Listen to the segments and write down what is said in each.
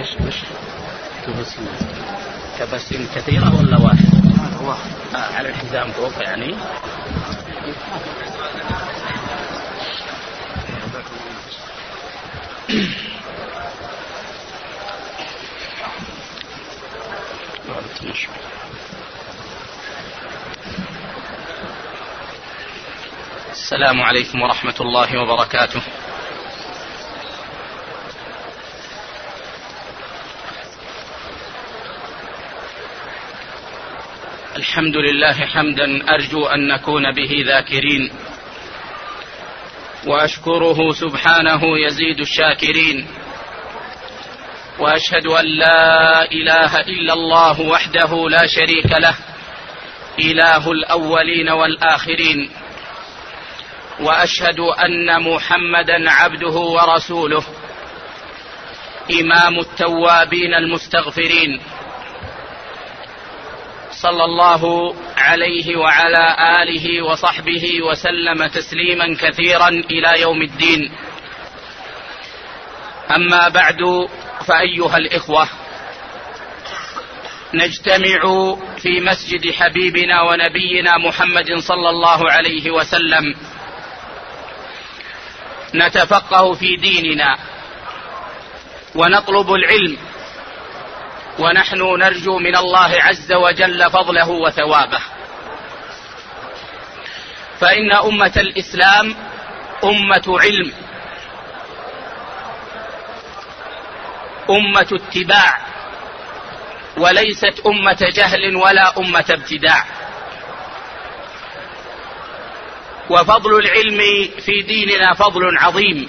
كبسين كثيرة ولا واحد؟ على الحزام فوق يعني. السلام عليكم ورحمة الله وبركاته. الحمد لله حمدا أرجو أن نكون به ذاكرين، وأشكره سبحانه يزيد الشاكرين، وأشهد أن لا إله إلا الله وحده لا شريك له إله الأولين والآخرين، وأشهد أن محمدا عبده ورسوله إمام التوابين المستغفرين، صلى الله عليه وعلى آله وصحبه وسلم تسليما كثيرا إلى يوم الدين. أما بعد، فأيها الإخوة، نجتمع في مسجد حبيبنا ونبينا محمد صلى الله عليه وسلم نتفقه في ديننا ونطلب العلم، ونحن نرجو من الله عز وجل فضله وثوابه، فإن أمة الإسلام أمة علم، أمة اتباع، وليست أمة جهل ولا أمة ابتداع. وفضل العلم في ديننا فضل عظيم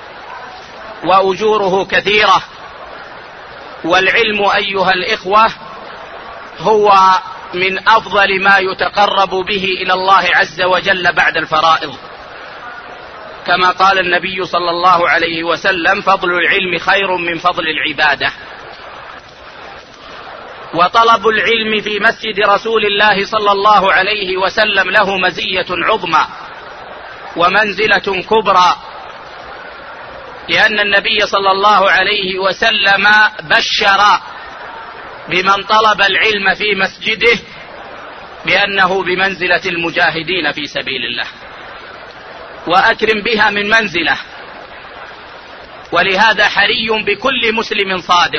وأجوره كثيرة، والعلم أيها الإخوة هو من أفضل ما يتقرب به إلى الله عز وجل بعد الفرائض، كما قال النبي صلى الله عليه وسلم: فضل العلم خير من فضل العبادة. وطلب العلم في مسجد رسول الله صلى الله عليه وسلم له مزية عظمى ومنزلة كبرى، لأن النبي صلى الله عليه وسلم بشر بمن طلب العلم في مسجده بأنه بمنزلة المجاهدين في سبيل الله، وأكرم بها من منزله. ولهذا حري بكل مسلم صادق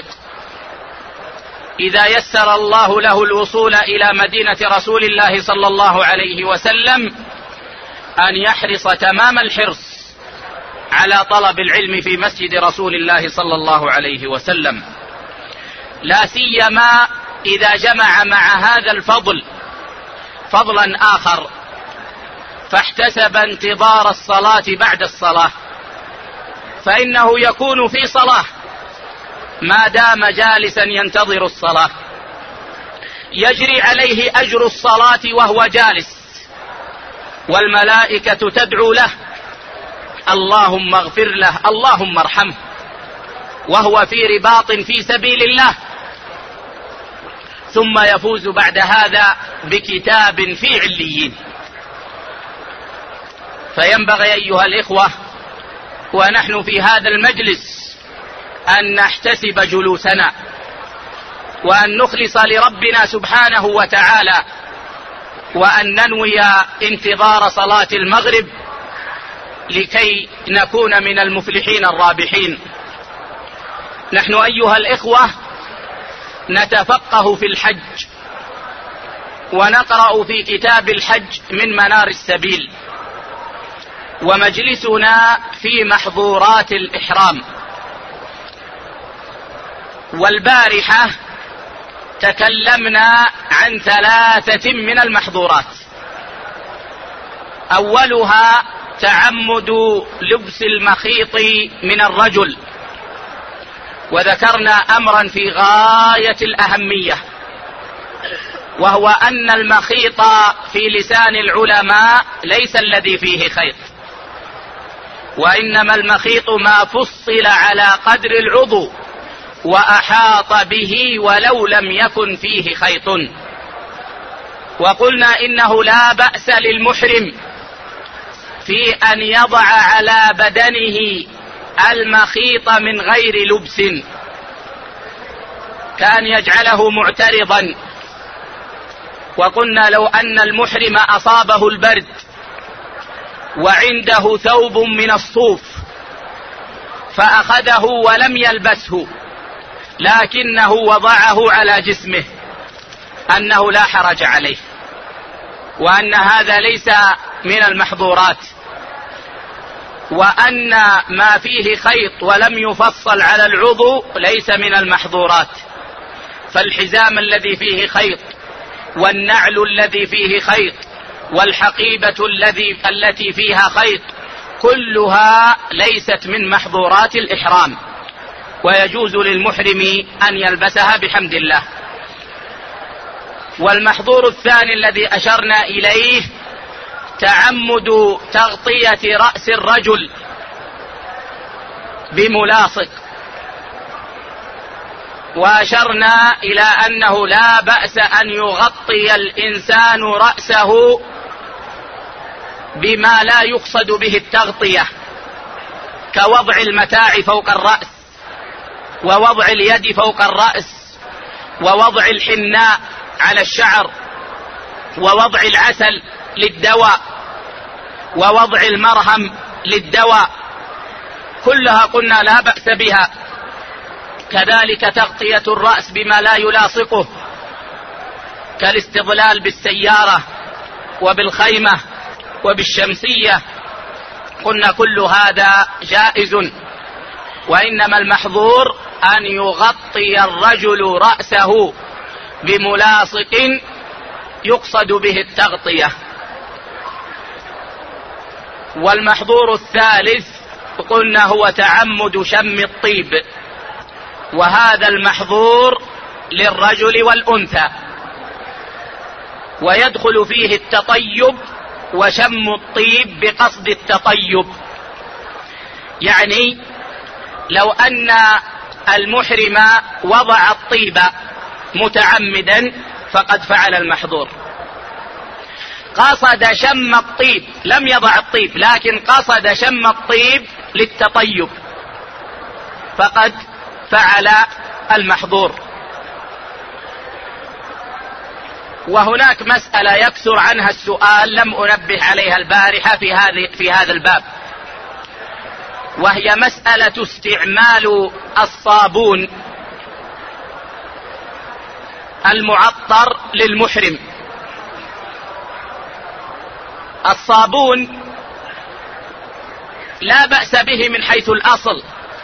إذا يسر الله له الوصول إلى مدينة رسول الله صلى الله عليه وسلم أن يحرص تمام الحرص على طلب العلم في مسجد رسول الله صلى الله عليه وسلم، لا سيما إذا جمع مع هذا الفضل فضلا آخر، فاحتسب انتظار الصلاة بعد الصلاة، فإنه يكون في صلاة ما دام جالسا ينتظر الصلاة، يجري عليه أجر الصلاة وهو جالس، والملائكة تدعو له: اللهم اغفر له، اللهم ارحمه، وهو في رباط في سبيل الله، ثم يفوز بعد هذا بكتاب في عليين. فينبغي أيها الإخوة ونحن في هذا المجلس أن نحتسب جلوسنا، وأن نخلص لربنا سبحانه وتعالى، وأن ننوي انتظار صلاة المغرب لكي نكون من المفلحين الرابحين. نحن أيها الإخوة نتفقه في الحج، ونقرأ في كتاب الحج من منار السبيل، ومجلسنا في محظورات الإحرام. والبارحة تكلمنا عن 3 من المحظورات، أولها تعمد لبس المخيط من الرجل، وذكرنا أمرا في غاية الأهمية، وهو أن المخيط في لسان العلماء ليس الذي فيه خيط، وإنما المخيط ما فصل على قدر العضو وأحاط به ولو لم يكن فيه خيط. وقلنا إنه لا بأس للمحرم في أن يضع على بدنه المخيط من غير لبس، كأن يجعله معترضا. وقلنا لو أن المحرم أصابه البرد وعنده ثوب من الصوف فأخذه ولم يلبسه لكنه وضعه على جسمه أنه لا حرج عليه، وأن هذا ليس من المحظورات، وأن ما فيه خيط ولم يفصل على العضو ليس من المحظورات. فالحزام الذي فيه خيط والنعل الذي فيه خيط والحقيبة التي فيها خيط كلها ليست من محظورات الإحرام، ويجوز للمحرم أن يلبسها بحمد الله. والمحظور الثاني الذي أشرنا إليه تعمد تغطية رأس الرجل بملاصق، وأشرنا إلى أنه لا بأس أن يغطي الإنسان رأسه بما لا يقصد به التغطية، كوضع المتاع فوق الرأس، ووضع اليد فوق الرأس، ووضع الحناء على الشعر، ووضع العسل للدواء، ووضع المرهم للدواء، كلها قلنا لا بأس بها. كذلك تغطية الرأس بما لا يلاصقه كالاستظلال بالسيارة وبالخيمة وبالشمسية، قلنا كل هذا جائز، وإنما المحظور أن يغطي الرجل رأسه بملاصق يقصد به التغطية. والمحظور الثالث قلنا هو تعمد شم الطيب، وهذا المحظور للرجل والأنثى، ويدخل فيه التطيب وشم الطيب بقصد التطيب. يعني لو أن المحرم وضع الطيب متعمدا فقد فعل المحظور، قصد شم الطيب، لم يضع الطيب لكن قصد شم الطيب للتطيب فقد فعل المحظور. وهناك مسألة يكثر عنها السؤال لم أنبه عليها البارحة في هذا الباب، وهي مسألة استعمال الصابون المعطر للمحرم. الصابون لا بأس به من حيث الأصل،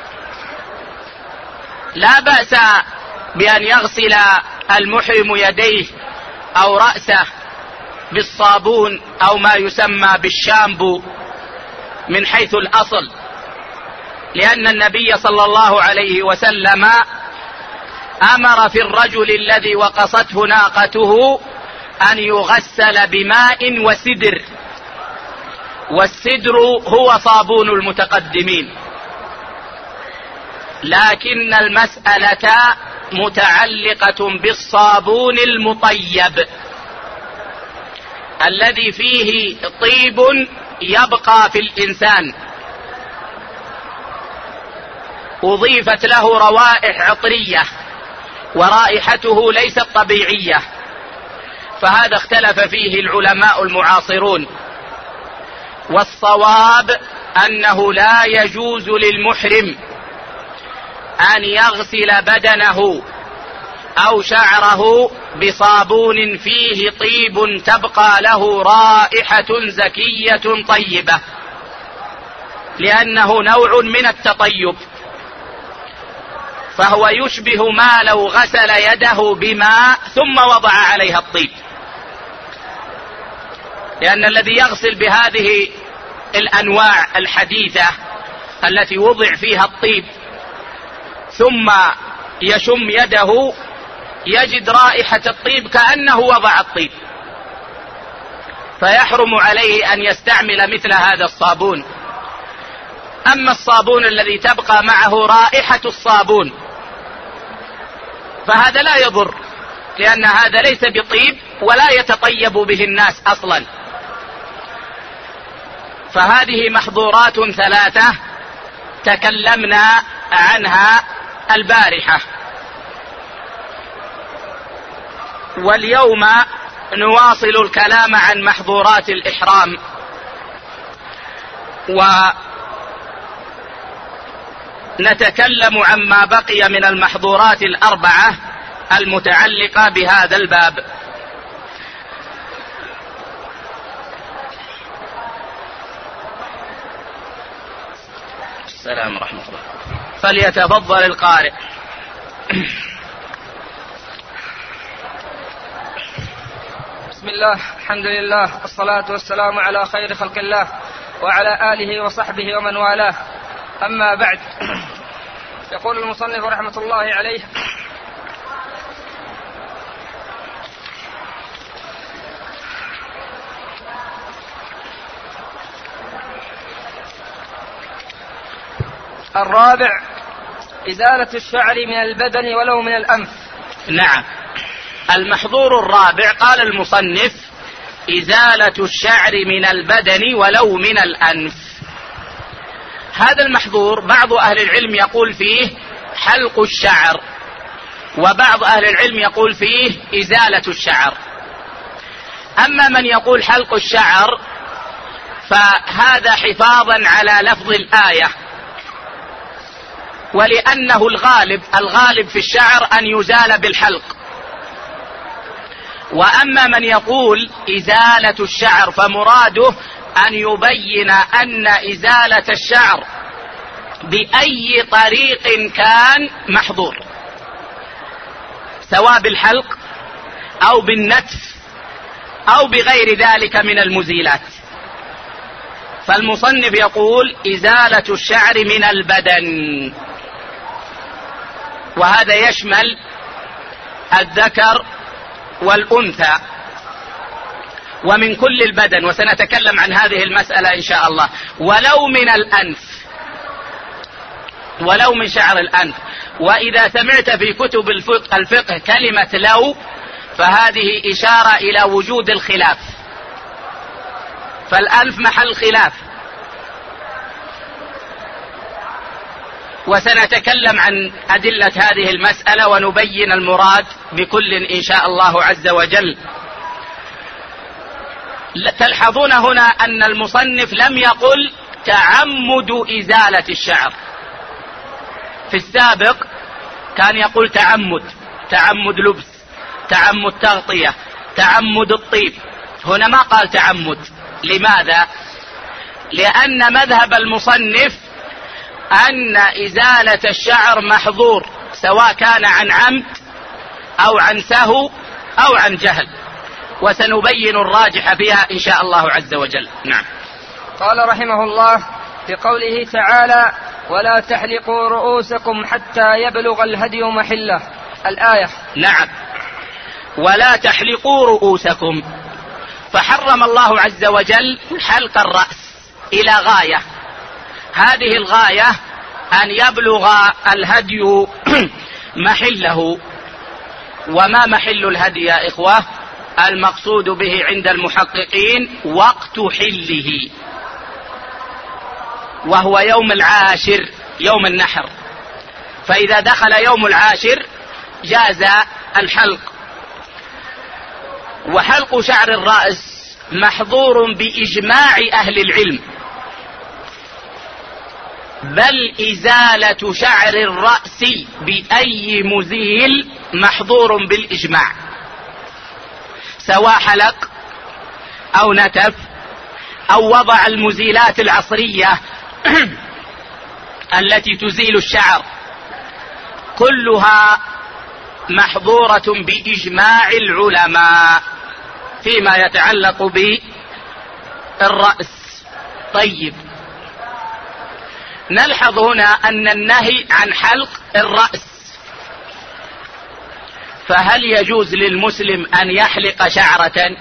لا بأس بأن يغسل المحرم يديه أو رأسه بالصابون أو ما يسمى بالشامبو من حيث الأصل، لأن النبي صلى الله عليه وسلم أمر في الرجل الذي وقصته ناقته أن يغسل بماء وسدر، والسدر هو صابون المتقدمين، لكن المسألة متعلقة بالصابون المطيب الذي فيه طيب يبقى في الإنسان، أضيفت له روائح عطرية ورائحته ليست طبيعية، فهذا اختلف فيه العلماء المعاصرون. والصواب أنه لا يجوز للمحرم أن يغسل بدنه أو شعره بصابون فيه طيب تبقى له رائحة زكية طيبة، لأنه نوع من التطيب، فهو يشبه ما لو غسل يده بماء ثم وضع عليها الطيب، لأن الذي يغسل بهذه الأنواع الحديثة التي وضع فيها الطيب ثم يشم يده يجد رائحة الطيب كأنه وضع الطيب، فيحرم عليه أن يستعمل مثل هذا الصابون. أما الصابون الذي تبقى معه رائحة الصابون فهذا لا يضر، لأن هذا ليس بطيب ولا يتطيب به الناس أصلا. فهذه محظورات ثلاثة تكلمنا عنها البارحة. واليوم نواصل الكلام عن محظورات الإحرام، ونتكلم عما بقي من المحظورات الأربعة المتعلقة بهذا الباب. السلام ورحمة الله. فليتفضل القارئ. بسم الله، الحمد لله، والصلاة والسلام على خير خلق الله وعلى آله وصحبه ومن والاه، أما بعد. يقول المصنف رحمة الله عليه: الرابع: إزالة الشعر من البدن ولو من الأنف. نعم، المحظور الرابع قال المصنف: إزالة الشعر من البدن ولو من الأنف. هذا المحظور بعض أهل العلم يقول فيه حلق الشعر، وبعض أهل العلم يقول فيه إزالة الشعر. أما من يقول حلق الشعر فهذا حفاظا على لفظ الآية، ولأنه الغالب في الشعر أن يزال بالحلق. وأما من يقول إزالة الشعر فمراده أن يبين أن إزالة الشعر بأي طريق كان محظور، سواء بالحلق أو بالنتف أو بغير ذلك من المزيلات. فالمصنف يقول إزالة الشعر من البدن، وهذا يشمل الذكر والأنثى ومن كل البدن، وسنتكلم عن هذه المسألة إن شاء الله. ولو من الأنف، ولو من شعر الأنف. وإذا سمعت في كتب الفقه كلمة لو فهذه إشارة إلى وجود الخلاف، فالأنف محل خلاف، وسنتكلم عن أدلة هذه المسألة ونبين المراد بكل إن شاء الله عز وجل. تلحظون هنا أن المصنف لم يقل تعمد إزالة الشعر. في السابق كان يقول تعمد لبس، تعمد تغطية، تعمد الطيب. هنا ما قال تعمد. لماذا؟ لأن مذهب المصنف أن إزالة الشعر محظور، سواء كان عن عمد أو عن سهو أو عن جهل، وسنبين الراجح فيها إن شاء الله عز وجل. نعم. قال رحمه الله في قوله تعالى: ولا تحلقوا رؤوسكم حتى يبلغ الهدي محله، الآية. نعم، ولا تحلقوا رؤوسكم، فحرم الله عز وجل حلق الرأس إلى غاية. هذه الغاية أن يبلغ الهدي محله. وما محل الهدي يا إخوة؟ المقصود به عند المحققين وقت حله، وهو يوم العاشر، يوم النحر. فإذا دخل يوم العاشر جاز الحلق. وحلق شعر الرأس محظور بإجماع أهل العلم، بل إزالة شعر الرأس بأي مزيل محظور بالإجماع، سواء حلق أو نتف أو وضع المزيلات العصرية التي تزيل الشعر، كلها محظورة بإجماع العلماء فيما يتعلق بالرأس. طيب، نلحظ هنا أن النهي عن حلق الرأس، فهل يجوز للمسلم أن يحلق شعرة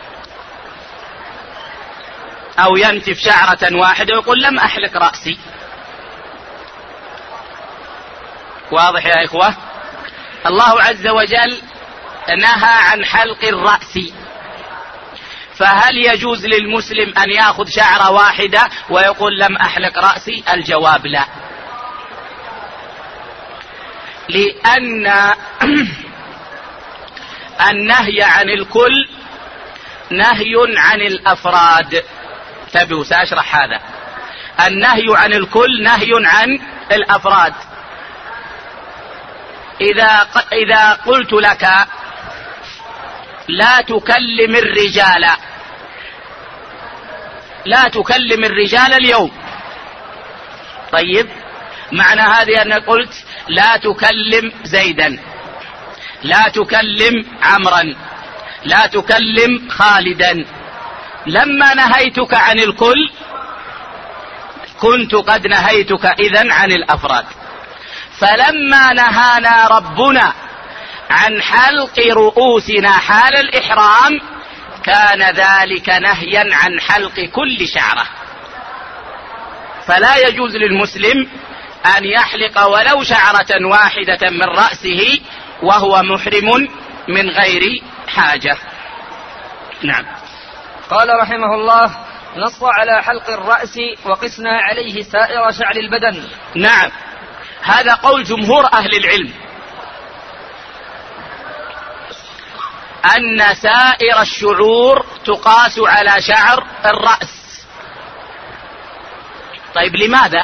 أو ينتف شعرة واحدة ويقول لم أحلق رأسي؟ واضح يا إخوة؟ الله عز وجل نهى عن حلق الرأس، فهل يجوز للمسلم أن يأخذ شعرة واحدة ويقول لم أحلق رأسي؟ الجواب لا، لأن النهي عن الكل نهي عن الأفراد. انتبهوا سأشرح هذا. النهي عن الكل نهي عن الأفراد. إذا قلت لك لا تكلم الرجال اليوم، طيب معنى هذه أن قلت لا تكلم زيدا، لا تكلم عمرا، لا تكلم خالدا. لما نهيتك عن الكل كنت قد نهيتك إذن عن الأفراد. فلما نهانا ربنا عن حلق رؤوسنا حال الإحرام كان ذلك نهيا عن حلق كل شعرة. فلا يجوز للمسلم أن يحلق ولو شعرة واحدة من رأسه وهو محرم من غير حاجة. نعم. قال رحمه الله: نص على حلق الرأس وقسنا عليه سائر شعر البدن. نعم، هذا قول جمهور أهل العلم أن سائر الشعور تقاس على شعر الرأس. طيب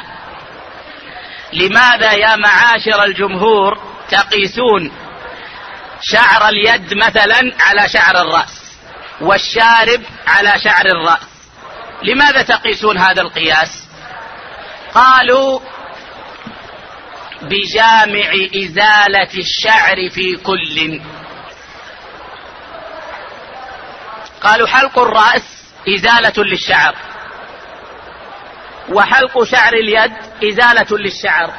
لماذا يا معاشر الجمهور تقيسون شعر اليد مثلا على شعر الرأس والشارب على شعر الرأس؟ لماذا تقيسون هذا القياس؟ قالوا بجامع إزالة الشعر في كل. قالوا حلق الرأس إزالة للشعر، وحلق شعر اليد إزالة للشعر،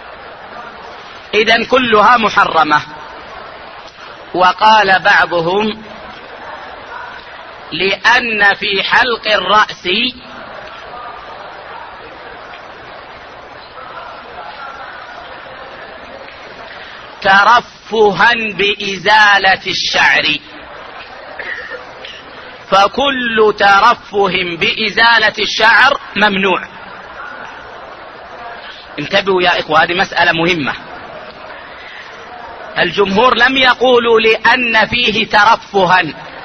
إذن كلها محرمة. وقال بعضهم لأن في حلق الرأس ترفها بإزالة الشعر، فكل ترفه بإزالة الشعر ممنوع. انتبهوا يا إخوة، هذه مسألة مهمة. الجمهور لم يقولوا لأن فيه ترفها،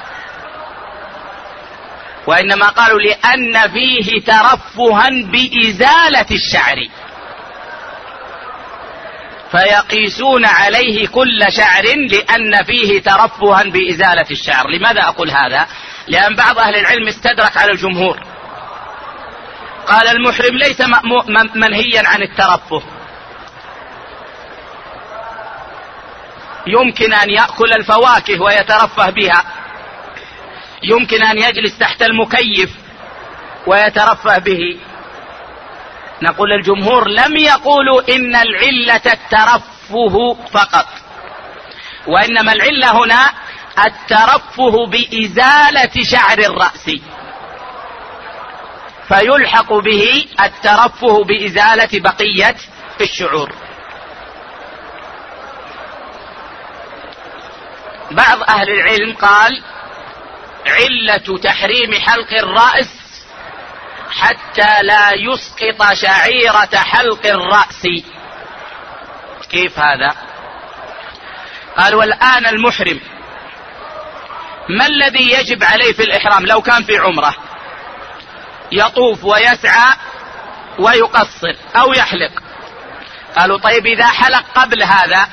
وإنما قالوا لأن فيه ترفها بإزالة الشعر، فيقيسون عليه كل شعر لأن فيه ترفها بإزالة الشعر. لماذا أقول هذا؟ لأن بعض أهل العلم استدرك على الجمهور، قال المحرم ليس منهيا عن الترفه، يمكن أن يأكل الفواكه ويترفه بها، يمكن أن يجلس تحت المكيف ويترفه به. نقول الجمهور لم يقولوا إن العلة الترفه فقط، وإنما العلة هنا الترفه بإزالة شعر الرأس، فيلحق به الترفه بإزالة بقية الشعور. بعض أهل العلم قال علة تحريم حلق الرأس حتى لا يسقط شعيرة حلق الرأس. كيف هذا؟ قال والآن المحرم ما الذي يجب عليه في الإحرام لو كان في عمرة؟ يطوف ويسعى ويقصر أو يحلق. قالوا طيب إذا حلق قبل هذا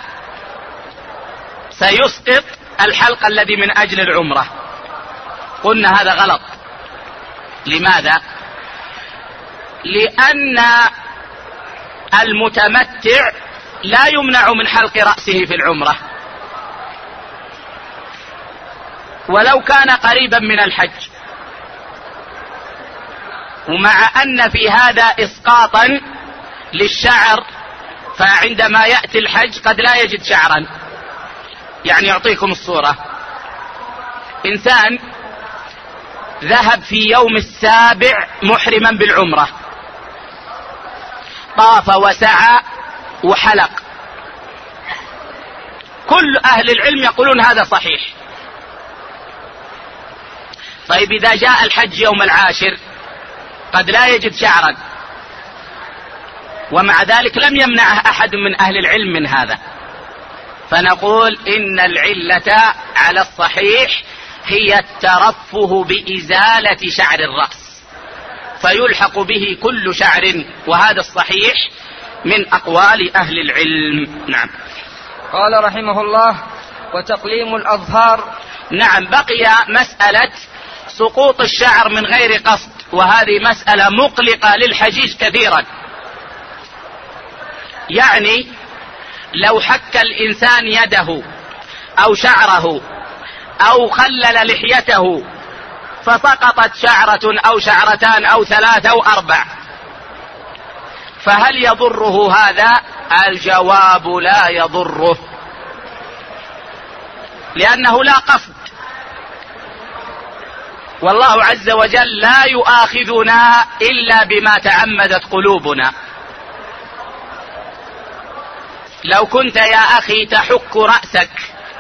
سيسقط الحلق الذي من أجل العمرة. قلنا هذا غلط. لماذا؟ لأن المتمتع لا يمنع من حلق رأسه في العمرة، ولو كان قريبا من الحج، ومع أن في هذا إسقاطا للشعر، فعندما يأتي الحج قد لا يجد شعرا. يعني يعطيكم الصورة: إنسان ذهب في يوم السابع محرما بالعمرة، طاف وسعى وحلق، كل أهل العلم يقولون هذا صحيح. طيب إذا جاء الحج يوم العاشر قد لا يجد شعرا، ومع ذلك لم يمنعه أحد من أهل العلم من هذا. فنقول إن العلة على الصحيح هي الترفه بإزالة شعر الرأس، فيلحق به كل شعر، وهذا الصحيح من أقوال أهل العلم. نعم. قال رحمه الله: وتقليم الأظهار. نعم، بقي مسألة سقوط الشعر من غير قصد، وهذه مسألة مقلقة للحجيج كثيرا. يعني لو حك الإنسان يده أو شعره أو خلل لحيته فسقطت شعرة أو شعرتان أو 3 أو 4، فهل يضره هذا؟ الجواب: لا يضره، لأنه لا قصد، والله عز وجل لا يؤاخذنا إلا بما تعمدت قلوبنا. لو كنت يا أخي تحك رأسك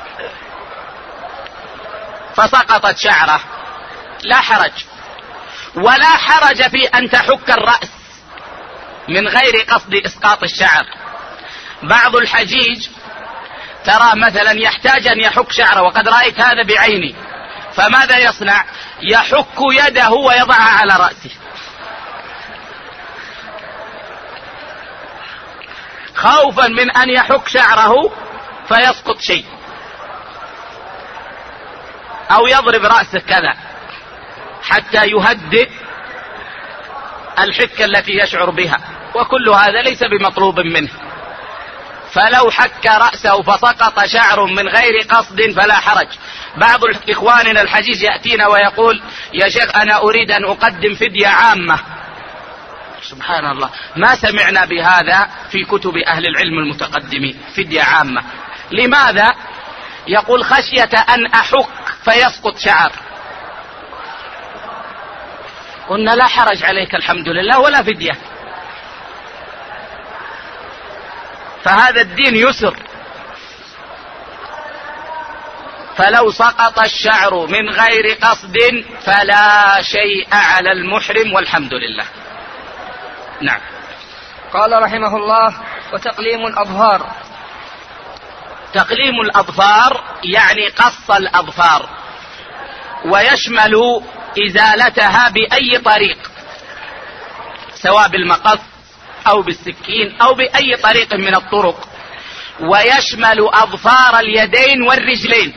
فسقطت شعره لا حرج، ولا حرج في أن تحك الرأس من غير قصد إسقاط الشعر. بعض الحجيج ترى مثلا يحتاج أن يحك شعره، وقد رأيت هذا بعيني، فماذا يصنع؟ يحك يده ويضعها على رأسه خوفا من أن يحك شعره فيسقط شيء، أو يضرب رأسه كذا حتى يهدئ الحكة التي يشعر بها، وكل هذا ليس بمطلوب منه. فلو حك رأسه فسقط شعر من غير قصد فلا حرج. بعض إخواننا الحجيج يأتينا ويقول: يا شيخ أنا أريد أن أقدم فدية عامة. سبحان الله، ما سمعنا بهذا في كتب أهل العلم المتقدمين، فدية عامة. لماذا؟ يقول: خشية أن أحك فيسقط شعر. قلنا: لا حرج عليك، الحمد لله، ولا فدية، فهذا الدين يسر. فلو سقط الشعر من غير قصد فلا شيء على المحرم، والحمد لله. نعم. قال رحمه الله: وتقليم الأظهار. تقليم الأظفار يعني قص الأظفار، ويشمل إزالتها بأي طريق، سواء بالمقص أو بالسكين أو بأي طريق من الطرق، ويشمل أظفار اليدين والرجلين،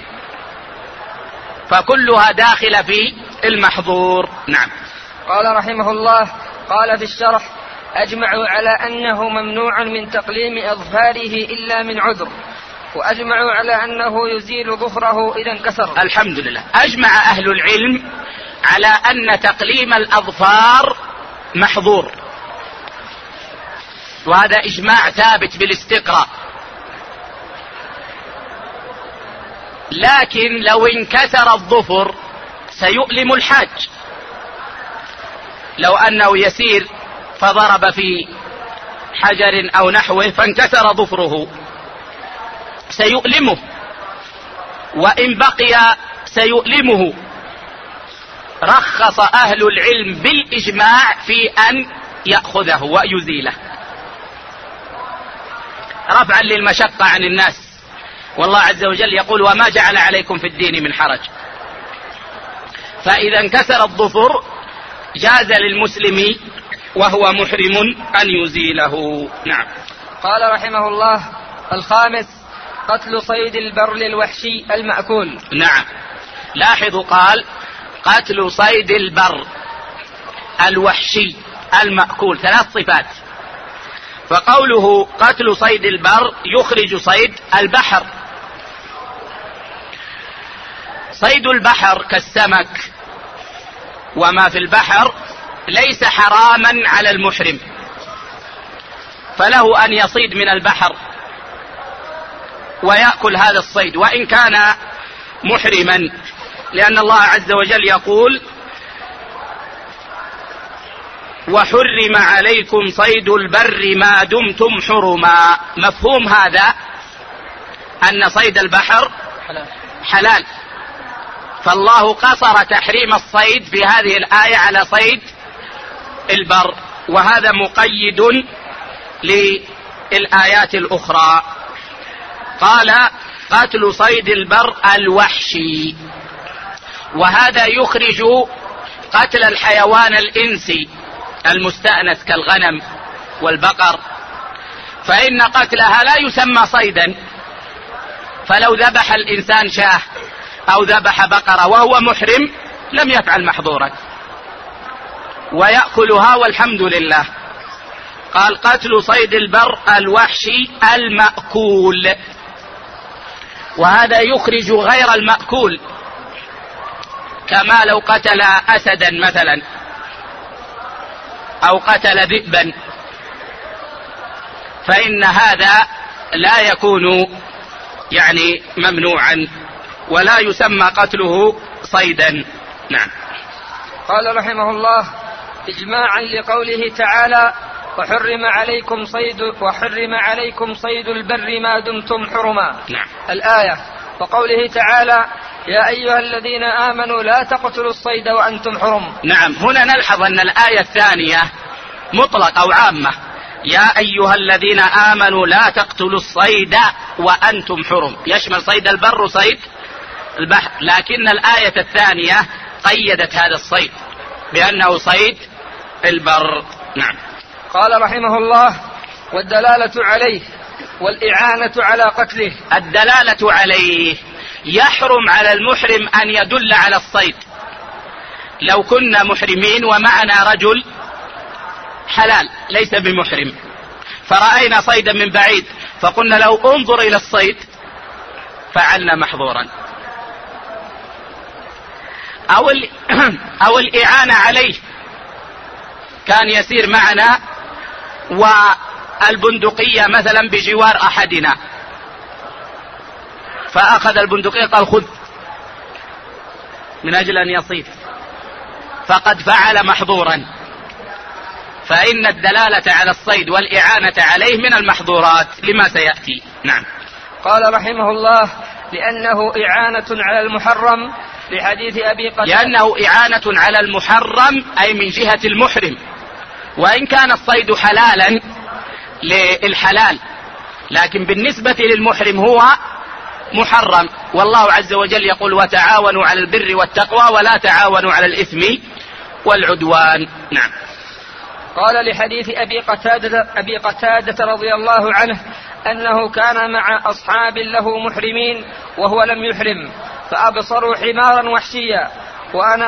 فكلها داخلة في المحظور. نعم. قال رحمه الله: قال في الشرح: أجمعوا على أنه ممنوع من تقليم أظفاره إلا من عذر، وأجمعوا على أنه يزيل ظفره إذا انكسر. الحمد لله، أجمع أهل العلم على أن تقليم الأظفار محظور، وهذا إجماع ثابت بالاستقراء. لكن لو انكسر الظفر سيؤلم الحاج، لو أنه يسير فضرب في حجر أو نحوه فانكسر ظفره سيؤلمه، وإن بقي سيؤلمه. رخص أهل العلم بالإجماع في أن يأخذه ويزيله رفعا للمشقة عن الناس، والله عز وجل يقول: وما جعل عليكم في الدين من حرج. فإذا انكسر الظفر جاز للمسلم وهو محرم أن يزيله. نعم. قال رحمه الله: الخامس: قتل صيد البر الوحشي المأكول. نعم، لاحظوا قال: قتل صيد البر الوحشي المأكول، 3 صفات. فقوله قتل صيد البر يخرج صيد البحر. صيد البحر كالسمك وما في البحر ليس حراما على المحرم، فله أن يصيد من البحر ويأكل هذا الصيد وإن كان محرما، لأن الله عز وجل يقول: وحرم عليكم صيد البر ما دمتم حرما. مفهوم هذا أن صيد البحر حلال، فالله قصر تحريم الصيد في هذه الآية على صيد البر، وهذا مقيد للآيات الأخرى. قال قتل صيد البر الوحشي، وهذا يخرج قتل الحيوان الإنسي المستأنس كالغنم والبقر، فإن قتلها لا يسمى صيدا، فلو ذبح الإنسان شاه أو ذبح بقرة وهو محرم لم يفعل محظورا ويأكلها والحمد لله. قال قتل صيد البر الوحشي المأكول، وهذا يخرج غير المأكول، كما لو قتل أسدا مثلا أو قتل ذئبا، فإن هذا لا يكون يعني ممنوعا ولا يسمى قتله صيدا. نعم. قال رحمه الله: إجماعا لقوله تعالى: وحرم عليكم صيد البر ما دمتم حرما. نعم. الآية. وقوله تعالى: يا أيها الذين آمنوا لا تقتلوا الصيد وأنتم حرم. نعم. هنا نلحظ أن الآية الثانية مطلق أو عامة، يا أيها الذين آمنوا لا تقتلوا الصيد وأنتم حرم، يشمل صيد البر وصيد البحر، لكن الآية الثانية قيدت هذا الصيد بأنه صيد البر. نعم. قال رحمه الله: والدلالة عليه والإعانة على قتله. الدلالة عليه، يحرم على المحرم أن يدل على الصيد. لو كنا محرمين ومعنا رجل حلال ليس بمحرم فرأينا صيدا من بعيد فقلنا له انظر إلى الصيد، فعلنا محظورا. أو الإعانة عليه، كان يسير معنا والبندقية مثلا بجوار أحدنا فأخذ البندقية قال خذ من أجل أن يصيد، فقد فعل محظورا. فإن الدلالة على الصيد والإعانة عليه من المحظورات لما سيأتي. نعم. قال رحمه الله: لأنه إعانة على المحرم، لحديث أبي قتادة. لأنه إعانة على المحرم أي من جهة المحرم، وإن كان الصيد حلالا للحلال لكن بالنسبة للمحرم هو محرم، والله عز وجل يقول وتعاونوا على البر والتقوى ولا تعاونوا على الإثم والعدوان. نعم. قال لحديث أبي قتادة رضي الله عنه أنه كان مع أصحاب له محرمين وهو لم يحرم، فأبصروا حمارا وحشيا وأنا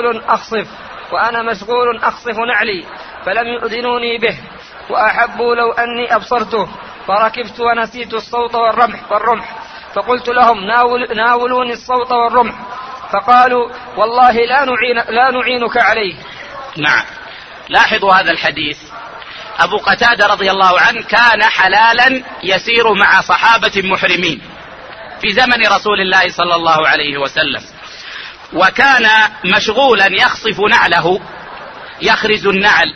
مشغول أخصف نعلي، فلم يؤذنوني به، وأحبوا لو أني أبصرته، فركبت ونسيت الصوت والرمح، فقلت لهم ناولوني الصوت والرمح، فقالوا والله لا نعينك عليه. نعم. لاحظوا هذا الحديث، أبو قتادة رضي الله عنه كان حلالا يسير مع صحابة محرمين في زمن رسول الله صلى الله عليه وسلم، وكان مشغولا يخصف نعله يخرز النعل،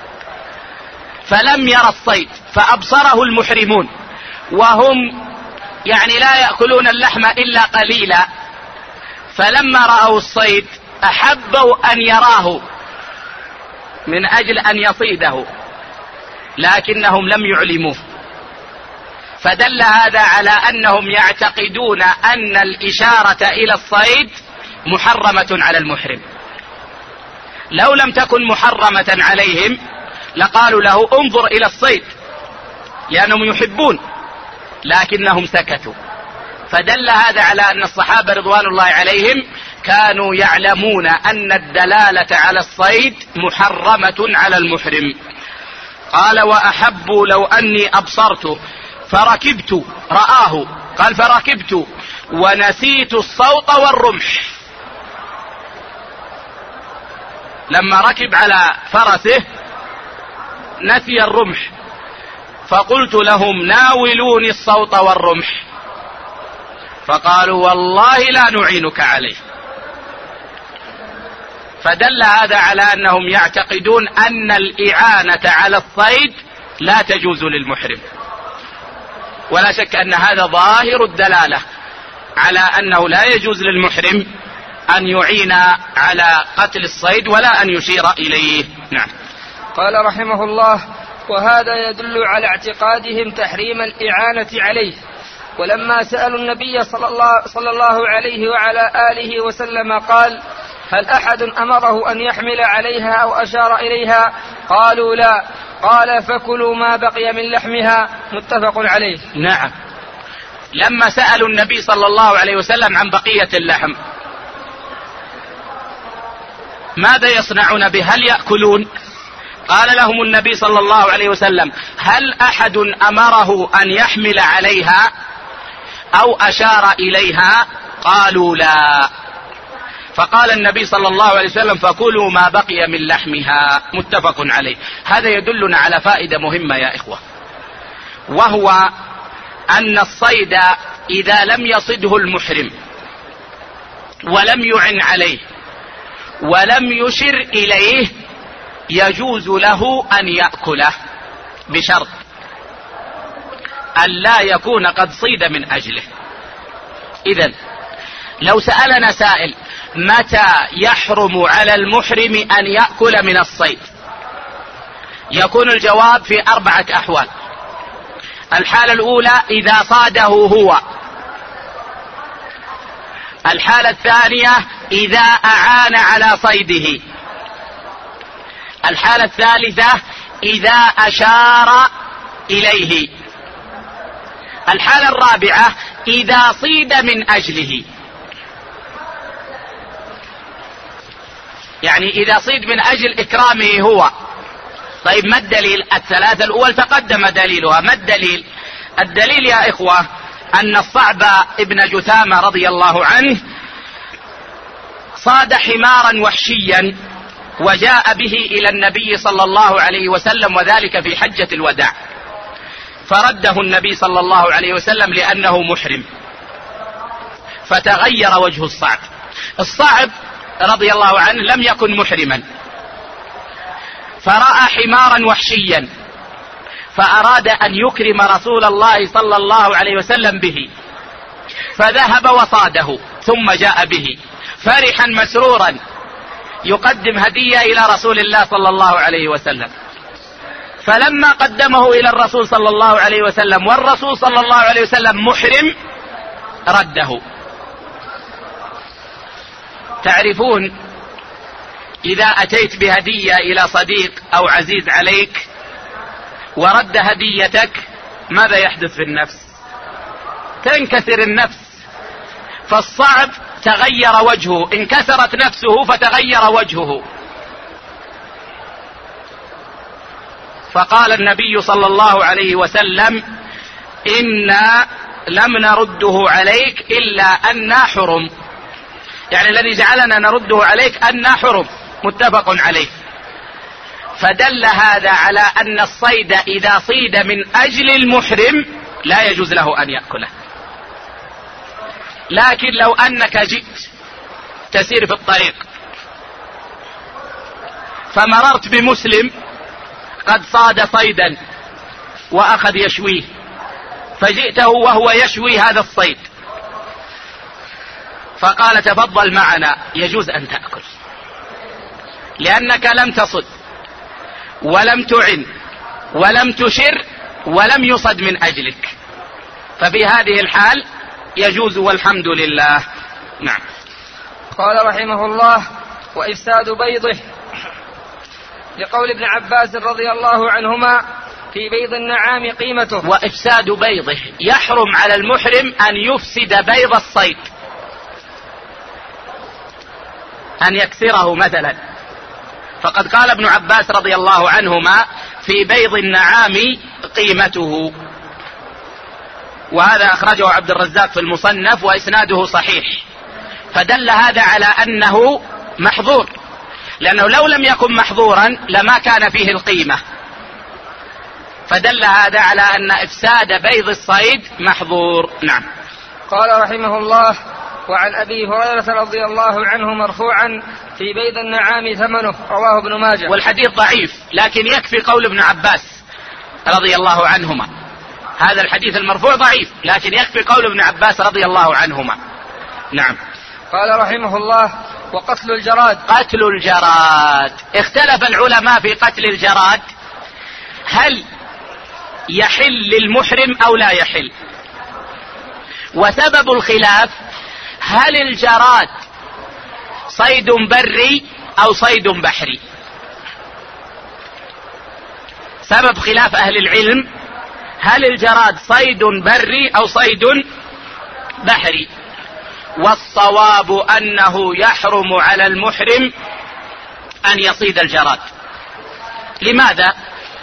فلم يرى الصيد فأبصره المحرمون وهم يعني لا يأكلون اللحم إلا قليلا، فلما رأوا الصيد أحبوا أن يراه من أجل أن يصيده لكنهم لم يعلموه، فدل هذا على أنهم يعتقدون أن الإشارة إلى الصيد محرمة على المحرم. لو لم تكن محرمة عليهم لقالوا له انظر إلى الصيد لأنهم يحبون، لكنهم سكتوا، فدل هذا على أن الصحابة رضوان الله عليهم كانوا يعلمون أن الدلالة على الصيد محرمة على المحرم. قال وأحبوا لو أني أبصرته فركبت، رآه قال فركبت ونسيت الصوت والرمح، لما ركب على فرسه نسي الرمح، فقلت لهم ناولوني الصوت والرمح، فقالوا والله لا نعينك عليه. فدل هذا على أنهم يعتقدون أن الإعانة على الصيد لا تجوز للمحرم، ولا شك أن هذا ظاهر الدلالة على أنه لا يجوز للمحرم أن يعين على قتل الصيد ولا أن يشير إليه. نعم. قال رحمه الله: وهذا يدل على اعتقادهم تحريم الإعانة عليه، ولما سألوا النبي صلى الله عليه وعلى آله وسلم قال: هل أحد أمره أن يحمل عليها أو أشار إليها؟ قالوا: لا. قال: فكلوا ما بقي من لحمها. متفق عليه. نعم. لما سألوا النبي صلى الله عليه وسلم عن بقية اللحم ماذا يصنعون به؟ هل يأكلون؟ قال لهم النبي صلى الله عليه وسلم: هل أحد أمره أن يحمل عليها أو أشار إليها؟ قالوا: لا. فقال النبي صلى الله عليه وسلم: فكلوا ما بقي من لحمها. متفق عليه. هذا يدلنا على فائدة مهمة يا إخوة، وهو أن الصيد إذا لم يصده المحرم ولم يعن عليه ولم يشر إليه يجوز له أن يأكله، بشرط أن لا يكون قد صيد من أجله. إذن لو سألنا سائل: متى يحرم على المحرم أن يأكل من الصيد؟ يكون الجواب في 4 أحوال. الحالة الأولى إذا صاده هو. الحالة الثانية إذا أعان على صيده. الحالة الثالثة إذا أشار إليه. الحالة الرابعة إذا صيد من أجله، يعني إذا صيد من أجل إكرامه هو. طيب ما الدليل؟ الثلاثة الأول تقدم دليلها. ما الدليل؟ الدليل يا إخوة أن الصعب ابن جثامة رضي الله عنه صاد حمارا وحشيا وجاء به إلى النبي صلى الله عليه وسلم، وذلك في حجة الوداع، فرده النبي صلى الله عليه وسلم لأنه محرم، فتغير وجه الصعب. الصعب رضي الله عنه لم يكن محرما، فرأى حمارا وحشيا فأراد أن يكرم رسول الله صلى الله عليه وسلم به، فذهب وصاده ثم جاء به فرحا مسرورا يقدم هدية إلى رسول الله صلى الله عليه وسلم. فلما قدمه إلى الرسول صلى الله عليه وسلم والرسول صلى الله عليه وسلم محرم رده. تعرفون إذا أتيت بهدية إلى صديق أو عزيز عليك ورد هديتك ماذا يحدث في النفس؟ تنكسر النفس. فالصعب تغير وجهه، انكسرت نفسه فتغير وجهه. فقال النبي صلى الله عليه وسلم: إنا لم نرده عليك إلا أننا حرم، يعني الذي جعلنا نرده عليك أننا حرم. متفق عليه. فدل هذا على أن الصيد إذا صيد من أجل المحرم لا يجوز له أن يأكله. لكن لو أنك جئت تسير في الطريق فمررت بمسلم قد صاد صيدا وأخذ يشويه، فجئته وهو يشوي هذا الصيد فقال: تفضل معنا، يجوز أن تأكل، لأنك لم تصد ولم تعن ولم تشر ولم يصد من أجلك، ففي هذه الحال يجوز والحمد لله. نعم. قال رحمه الله: وإفساد بيضه، لقول ابن عباس رضي الله عنهما: في بيض النعام قيمته. وإفساد بيضه، يحرم على المحرم أن يفسد بيض الصيد، أن يكسره مثلا. فقد قال ابن عباس رضي الله عنهما: في بيض النعام قيمته، وهذا أخرجه عبد الرزاق في المصنف وإسناده صحيح. فدل هذا على أنه محظور، لأنه لو لم يكن محظورا لما كان فيه القيمة. فدل هذا على أن إفساد بيض الصيد محظور. نعم. قال رحمه الله: وعن أبي هريرة رضي الله عنه مرفوعا: في بيض النعام ثمنه، رواه ابن ماجه. والحديث ضعيف، لكن يكفي قول ابن عباس رضي الله عنهما. هذا الحديث المرفوع ضعيف، لكن يكفي قول ابن عباس رضي الله عنهما. نعم. قال رحمه الله: وقتل الجراد. قتل الجراد، اختلف العلماء في قتل الجراد، هل يحل للمحرم أو لا يحل؟ وسبب الخلاف هل الجراد صيد بري أو صيد بحري؟ سبب خلاف أهل العلم هل الجراد صيد بري أو صيد بحري؟ والصواب أنه يحرم على المحرم أن يصيد الجراد. لماذا؟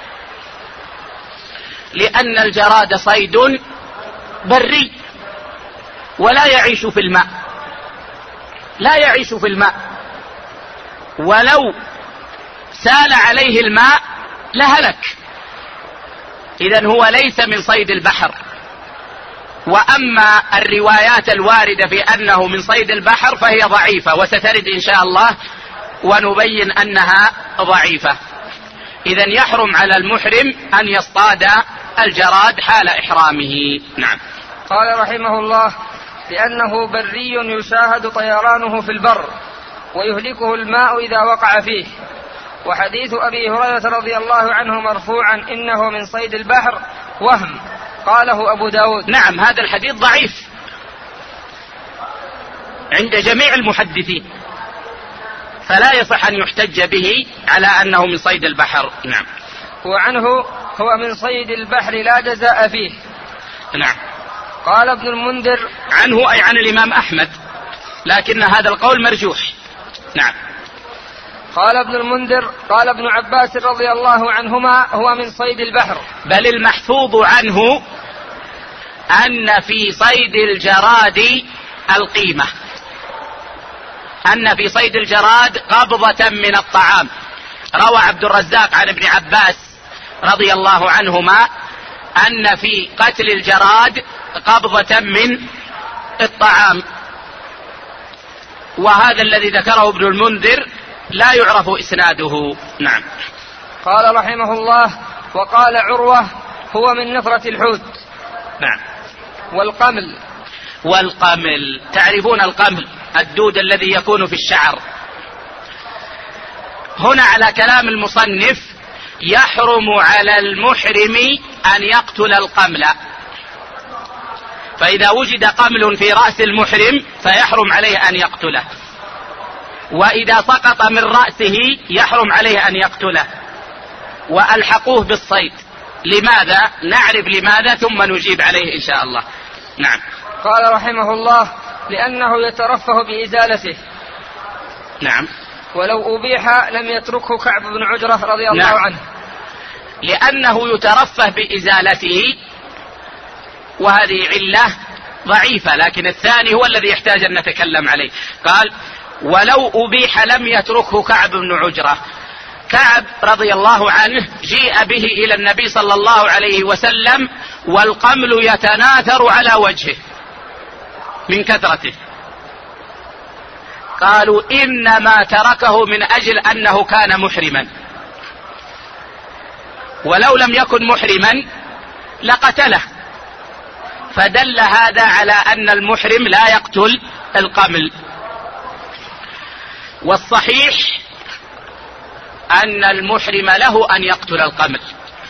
لأن الجراد صيد بري ولا يعيش في الماء، لا يعيش في الماء، ولو سال عليه الماء لهلك. إذن هو ليس من صيد البحر. وأما الروايات الواردة في أنه من صيد البحر فهي ضعيفة، وسترد إن شاء الله ونبين أنها ضعيفة. إذن يحرم على المحرم أن يصطاد الجراد حال إحرامه. نعم. قال رحمه الله: لأنه بري يشاهد طيرانه في البر ويهلكه الماء إذا وقع فيه. وحديث أبي هريرة رضي الله عنه مرفوعا إنه من صيد البحر وهم، قاله أبو داود. نعم، هذا الحديث ضعيف عند جميع المحدثين، فلا يصح أن يحتج به على أنه من صيد البحر. نعم. وعنه: هو من صيد البحر لا جزاء فيه. نعم. قال ابن المنذر: عنه أي عن الإمام أحمد، لكن هذا القول مرجوح. نعم. قال ابن المنذر: قال ابن عباس رضي الله عنهما: هو من صيد البحر. بل المحفوظ عنه أن في صيد الجراد القيمة، أن في صيد الجراد قبضة من الطعام. روى عبد الرزاق عن ابن عباس رضي الله عنهما أن في قتل الجراد قبضة من الطعام، وهذا الذي ذكره ابن المنذر لا يعرف إسناده. نعم. قال رحمه الله: وقال عروة: هو من نفرة الحوت. نعم. والقمل تعرفون القمل، الدود الذي يكون في الشعر. هنا على كلام المصنف يحرم على المحرم أن يقتل القمل، فإذا وجد قمل في رأس المحرم فيحرم عليه أن يقتله، وإذا سقط من رأسه يحرم عليه أن يقتله، وألحقوه بالصيد. لماذا؟ نعرف لماذا ثم نجيب عليه إن شاء الله. نعم. قال رحمه الله: لأنه يترفه بإزالته. نعم. ولو أبيح لم يتركه كعب بن عجرة رضي الله عنه. لأنه يترفه بإزالته، وهذه علة ضعيفة، لكن الثاني هو الذي يحتاج أن نتكلم عليه. قال: ولو أبيح لم يتركه كعب بن عجرة. كعب رضي الله عنه جيء به إلى النبي صلى الله عليه وسلم والقمل يتناثر على وجهه من كثرته، قالوا إنما تركه من أجل أنه كان محرما، ولو لم يكن محرما لقتله. فدل هذا على أن المحرم لا يقتل القمل. والصحيح أن المحرم له أن يقتل القمل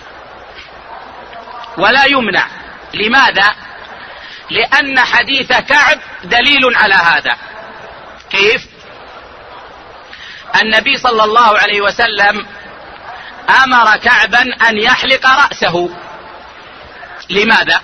ولا يمنع. لماذا؟ لأن حديث كعب دليل على هذا. كيف؟ النبي صلى الله عليه وسلم أمر كعبا أن يحلق رأسه. لماذا؟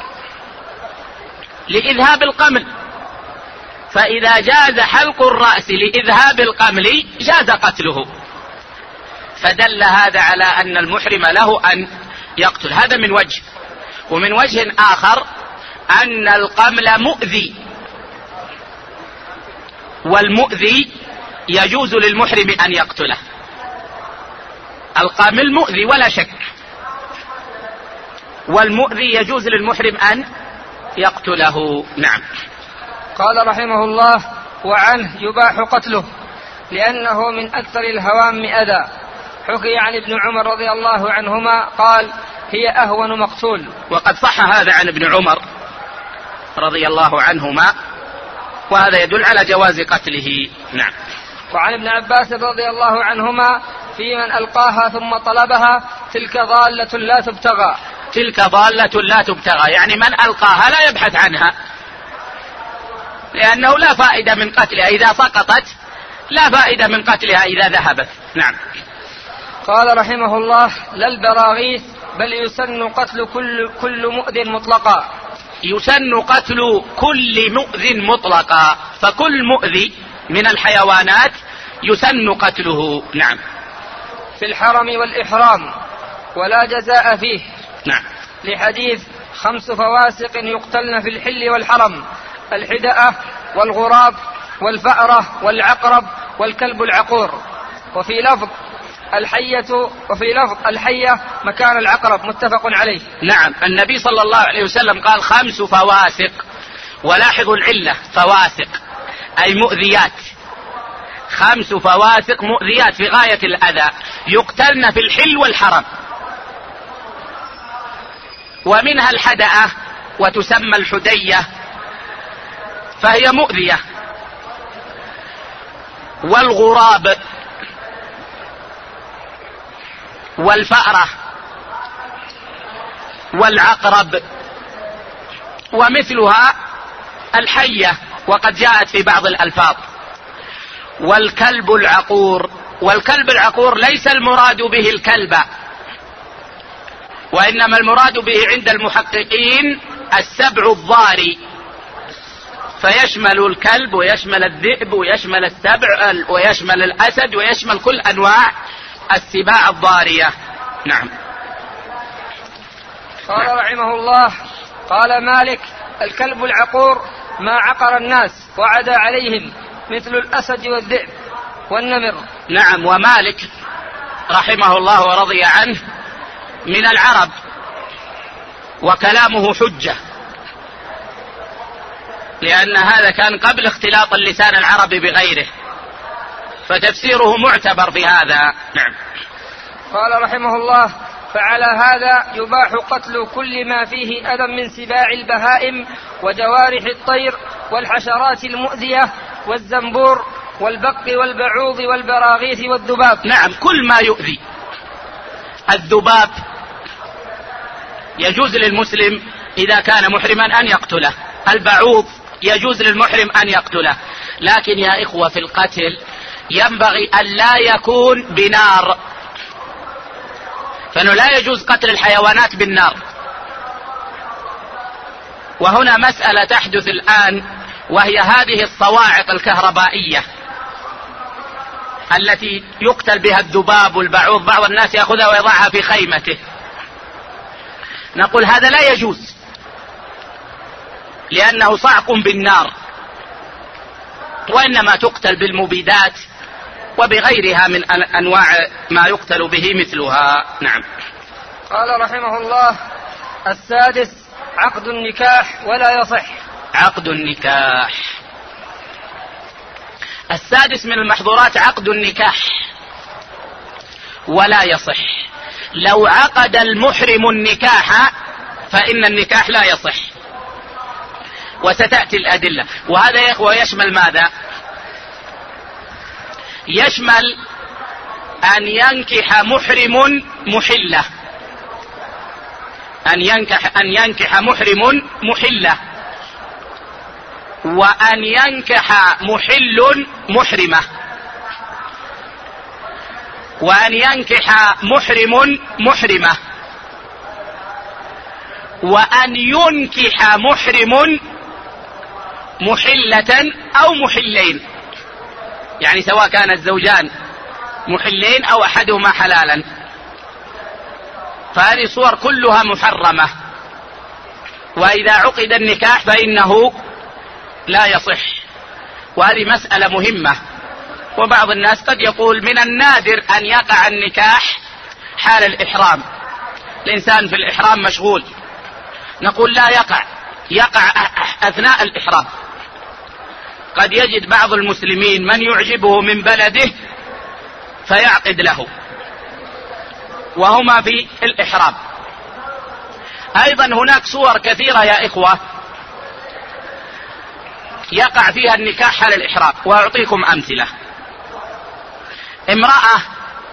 لإذهاب القمل، فإذا جاز حلق الرأس لإذهاب القمل جاز قتله، فدل هذا على أن المحرم له أن يقتل. هذا من وجه. ومن وجه آخر أن القمل مؤذي، والمؤذي يجوز للمحرم أن يقتله. القمل مؤذي ولا شك، والمؤذي يجوز للمحرم أن يقتله. نعم. قال رحمه الله: وعنه يباح قتله لأنه من أكثر الهوام أذى. حكي عن ابن عمر رضي الله عنهما قال: هي أهون مقتول. وقد صح هذا عن ابن عمر رضي الله عنهما، وهذا يدل على جواز قتله. نعم. وعن ابن عباس رضي الله عنهما في من ألقاها ثم طلبها: تلك ضالة لا تبتغى. تلك ضالة لا تبتغى، يعني من ألقاها لا يبحث عنها، لأنه لا فائدة من قتلها إذا سقطت، لا فائدة من قتلها إذا ذهبت. نعم. قال رحمه الله: لا البراغيث، بل يسن قتل كل مؤذ مطلقا. يسن قتل كل مؤذ مطلقا، فكل مؤذي من الحيوانات يسن قتله. نعم. في الحرم والإحرام ولا جزاء فيه. نعم. لحديث 5 فواسق يقتلن في الحل والحرم: الحدأة والغراب والفأرة والعقرب والكلب العقور. وفي لفظ الحية مكان العقرب، متفق عليه. نعم. النبي صلى الله عليه وسلم قال 5 فواسق، ولاحظوا العلة، فواسق أي مؤذيات، 5 فواسق مؤذيات في غاية الأذى يقتلن في الحل والحرم. ومنها الحدأة، وتسمى الحدية، فهي مؤذية، والغراب والفأرة والعقرب، ومثلها الحية وقد جاءت في بعض الألفاظ. والكلب العقور، والكلب العقور ليس المراد به الكلب، وإنما المراد به عند المحققين السبع الضاري، فيشمل الكلب ويشمل الذئب ويشمل السبع ويشمل الأسد ويشمل كل أنواع السباع الضارية. نعم. قال رحمه الله: قال مالك: الكلب العقور ما عقر الناس وعدا عليهم، مثل الأسد والذئب والنمر. نعم. ومالك رحمه الله ورضي عنه من العرب، وكلامه حجة، لأن هذا كان قبل اختلاط اللسان العربي بغيره، فتفسيره معتبر في هذا. نعم. قال رحمه الله: فعلى هذا يباح قتل كل ما فيه أذى من سباع البهائم وجوارح الطير والحشرات المؤذية والزنبور والبق والبعوض والبراغيث والذباب. نعم. كل ما يؤذي. الذباب يجوز للمسلم إذا كان محرما أن يقتله، البعوض يجوز للمحرم أن يقتله، لكن يا إخوة في القتل ينبغي أن لا يكون بنار، فإنه لا يجوز قتل الحيوانات بالنار. وهنا مسألة تحدث الآن، وهي هذه الصواعق الكهربائية التي يقتل بها الذباب والبعوض، بعض الناس يأخذها ويضعها في خيمته. نقول هذا لا يجوز، لأنه صعق بالنار، وإنما تقتل بالمبيدات وبغيرها من أنواع ما يقتل به مثلها. نعم. قال رحمه الله: السادس عقد النكاح ولا يصح. عقد النكاح. السادس من المحظورات عقد النكاح ولا يصح. لو عقد المحرم النكاح فإن النكاح لا يصح، وستأتي الأدلة. وهذا يا إخوة يشمل ماذا؟ يشمل أن ينكح محرم محلة، أن ينكح محرم محلة، وأن ينكح محل محرمة، وأن ينكح محرم محرمة، وأن ينكح محرم محلة أو محلين، يعني سواء كان الزوجان محلين أو أحدهما حلالا، فهذه صور كلها محرمة. وإذا عقد النكاح فإنه لا يصح، وهذه مسألة مهمة. وبعض الناس قد يقول من النادر أن يقع النكاح حال الإحرام، الإنسان في الإحرام مشغول. نقول لا يقع أثناء الإحرام. قد يجد بعض المسلمين من يعجبه من بلده فيعقد له وهما في الإحرام. أيضا هناك صور كثيرة يا إخوة يقع فيها النكاح حال الإحرام، وأعطيكم أمثلة. امرأة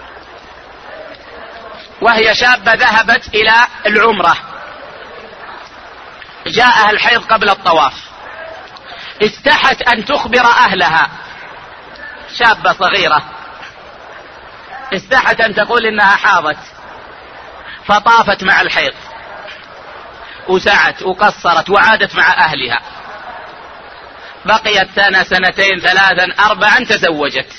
وهي شابة ذهبت إلى العمرة، جاءها الحيض قبل الطواف، استحت أن تخبر أهلها، شابة صغيرة استحت أن تقول إنها حاضت، فطافت مع الحيض وسعت وقصرت وعادت مع أهلها، بقيت سنة سنتين ثلاثا أربعا تزوجت.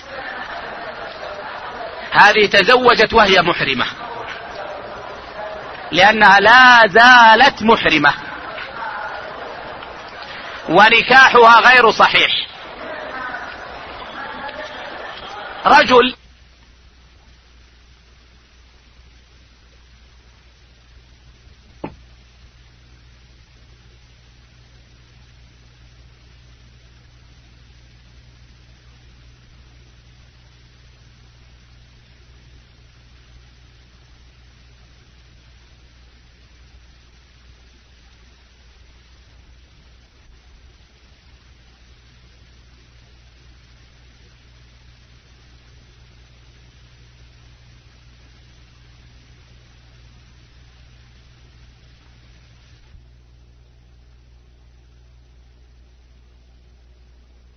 هذه تزوجت وهي محرمة، لأنها لا زالت محرمة ونكاحها غير صحيح. رجل